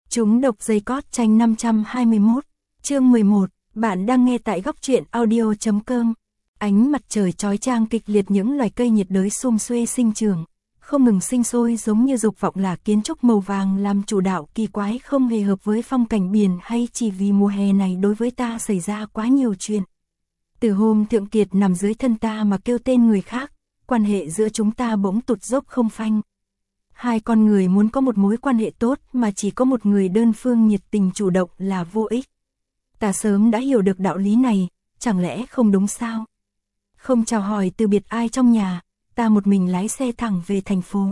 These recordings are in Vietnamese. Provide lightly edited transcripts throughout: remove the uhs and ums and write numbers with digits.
Chúng độc dây cót tranh 521, chương 11, bạn đang nghe tại góc truyện audio.com. Ánh mặt trời chói chang kịch liệt, những loài cây nhiệt đới sum xuê sinh trưởng, không ngừng sinh sôi giống như dục vọng là kiến trúc màu vàng làm chủ đạo, kỳ quái không hề hợp với phong cảnh biển, hay chỉ vì mùa hè này đối với ta xảy ra quá nhiều chuyện. Từ hôm Thượng Kiệt nằm dưới thân ta mà kêu tên người khác, quan hệ giữa chúng ta bỗng tụt dốc không phanh. Hai con người muốn có một mối quan hệ tốt mà chỉ có một người đơn phương nhiệt tình chủ động là vô ích. Ta sớm đã hiểu được đạo lý này, chẳng lẽ không đúng sao? Không chào hỏi từ biệt ai trong nhà, ta một mình lái xe thẳng về thành phố.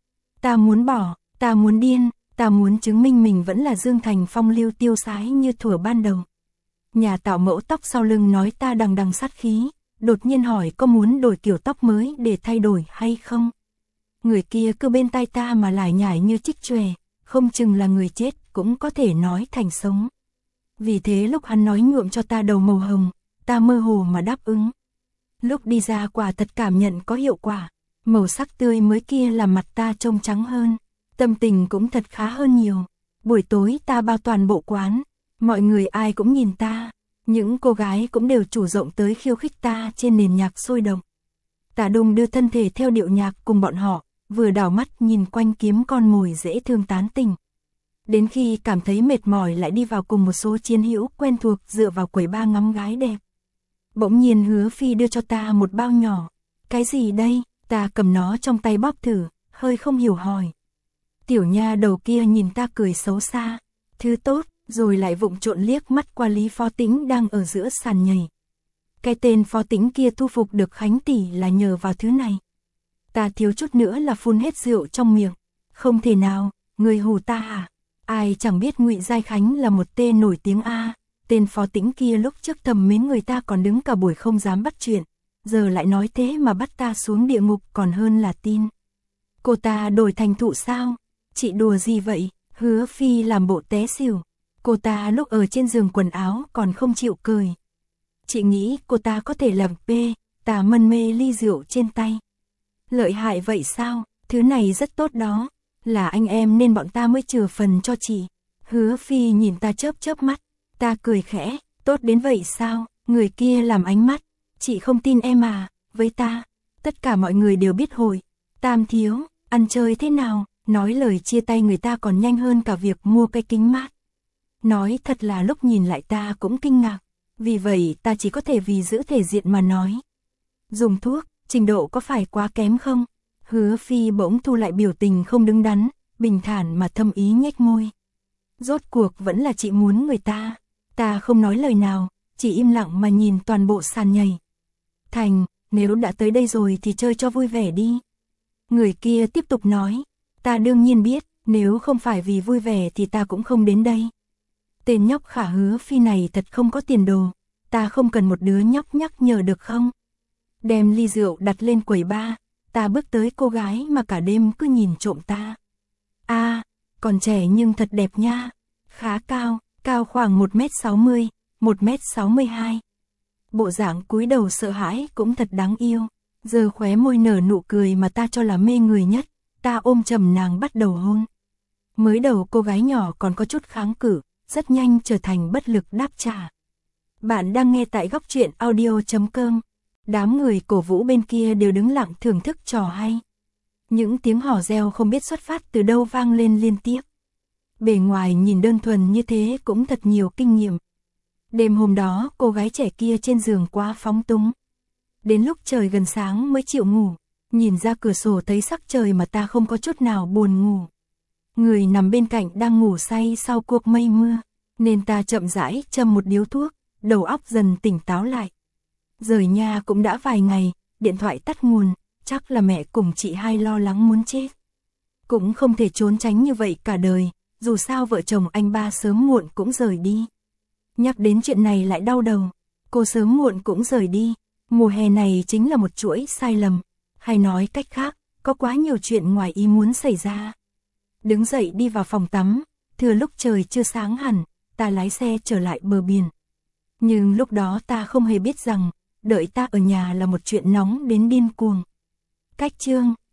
Ta muốn bỏ, ta muốn điên, ta muốn chứng minh mình vẫn là Dương Thành phong lưu tiêu sái như thuở ban đầu. Nhà tạo mẫu tóc sau lưng nói ta đằng đằng sát khí, đột nhiên hỏi có muốn đổi kiểu tóc mới để thay đổi hay không. Người kia cứ bên tai ta mà lải nhải như chích chòe, không chừng là người chết cũng có thể nói thành sống. Vì thế lúc hắn nói nhuộm cho ta đầu màu hồng, ta mơ hồ mà đáp ứng. Lúc đi ra quả thật cảm nhận có hiệu quả, màu sắc tươi mới kia làm mặt ta trông trắng hơn, tâm tình cũng thật khá hơn nhiều. Buổi tối ta bao toàn bộ quán, mọi người ai cũng nhìn ta, những cô gái cũng đều chủ động tới khiêu khích ta trên nền nhạc sôi động. Ta đung đưa thân thể theo điệu nhạc cùng bọn họ, vừa đảo mắt nhìn quanh kiếm con mồi dễ thương tán tỉnh. Đến khi cảm thấy mệt mỏi lại đi vào cùng một số chiến hữu quen thuộc dựa vào quầy bar ngắm gái đẹp. Bỗng nhiên Hứa Phi đưa cho ta một bao nhỏ. Cái gì đây? Ta cầm nó trong tay bóp thử, hơi không hiểu hỏi. Tiểu nha đầu kia nhìn ta cười xấu xa. Thứ tốt, rồi lại vụng trộn liếc mắt qua Lý Phó Tĩnh đang ở giữa sàn nhảy. Cái tên Phó Tĩnh kia thu phục được Khánh tỷ là nhờ vào thứ này. Ta thiếu chút nữa là phun hết rượu trong miệng. Không thể nào, người hù ta à? Ai chẳng biết Ngụy Giai Khánh là một tên nổi tiếng a. Tên Phó Tĩnh kia lúc trước thầm mến người ta còn đứng cả buổi không dám bắt chuyện, giờ lại nói thế mà bắt ta xuống địa ngục còn hơn là tin. Cô ta đổi thành thụ sao? Chị đùa gì vậy? Hứa Phi làm bộ té xỉu. Cô ta lúc ở trên giường quần áo còn không chịu cười. Chị nghĩ cô ta có thể làm p, ta mân mê ly rượu trên tay. Lợi hại vậy sao? Thứ này rất tốt đó. Là anh em nên bọn ta mới chừa phần cho chị. Hứa Phi nhìn ta chớp chớp mắt. Ta cười khẽ. Tốt đến vậy sao? Người kia làm ánh mắt. Chị không tin em à? Với ta, tất cả mọi người đều biết hồi Tam thiếu, ăn chơi thế nào? Nói lời chia tay người ta còn nhanh hơn cả việc mua cái kính mát. Nói thật là lúc nhìn lại ta cũng kinh ngạc. Vì vậy ta chỉ có thể vì giữ thể diện mà nói. Dùng thuốc, trình độ có phải quá kém không? Hứa Phi bỗng thu lại biểu tình không đứng đắn, bình thản mà thâm ý nhếch môi. Rốt cuộc vẫn là chị muốn người ta. Ta không nói lời nào, chỉ im lặng mà nhìn toàn bộ sàn nhảy. Thành, nếu đã tới đây rồi thì chơi cho vui vẻ đi. Người kia tiếp tục nói. Ta đương nhiên biết, nếu không phải vì vui vẻ thì ta cũng không đến đây. Tên nhóc khả Hứa Phi này thật không có tiền đồ. Ta không cần một đứa nhóc nhắc nhở được không? Đem ly rượu đặt lên quầy bar. Ta bước tới cô gái mà cả đêm cứ nhìn trộm ta. Còn trẻ nhưng thật đẹp nha. Khá cao, cao khoảng 1m60, 1m62. Bộ dạng cúi đầu sợ hãi cũng thật đáng yêu. Giờ khóe môi nở nụ cười mà ta cho là mê người nhất. Ta ôm chầm nàng bắt đầu hôn. Mới đầu cô gái nhỏ còn có chút kháng cự, rất nhanh trở thành bất lực đáp trả. Bạn đang nghe tại góc truyện audio.com. Đám người cổ vũ bên kia đều đứng lặng thưởng thức trò hay. Những tiếng hò reo không biết xuất phát từ đâu vang lên liên tiếp. Bề ngoài nhìn đơn thuần như thế cũng thật nhiều kinh nghiệm. Đêm hôm đó cô gái trẻ kia trên giường quá phóng túng. Đến lúc trời gần sáng mới chịu ngủ. Nhìn ra cửa sổ thấy sắc trời mà ta không có chút nào buồn ngủ. Người nằm bên cạnh đang ngủ say sau cuộc mây mưa. Nên ta chậm rãi châm một điếu thuốc, đầu óc dần tỉnh táo lại. Rời nhà cũng đã vài ngày, điện thoại tắt nguồn, chắc là mẹ cùng chị hai lo lắng muốn chết. Cũng không thể trốn tránh như vậy cả đời, dù sao vợ chồng anh ba sớm muộn cũng rời đi. Nhắc đến chuyện này lại đau đầu, cô sớm muộn cũng rời đi, mùa hè này chính là một chuỗi sai lầm, hay nói cách khác, có quá nhiều chuyện ngoài ý muốn xảy ra. Đứng dậy đi vào phòng tắm, thừa lúc trời chưa sáng hẳn, ta lái xe trở lại bờ biển. Nhưng lúc đó ta không hề biết rằng, đợi ta ở nhà là một chuyện nóng đến điên cuồng. Cách chương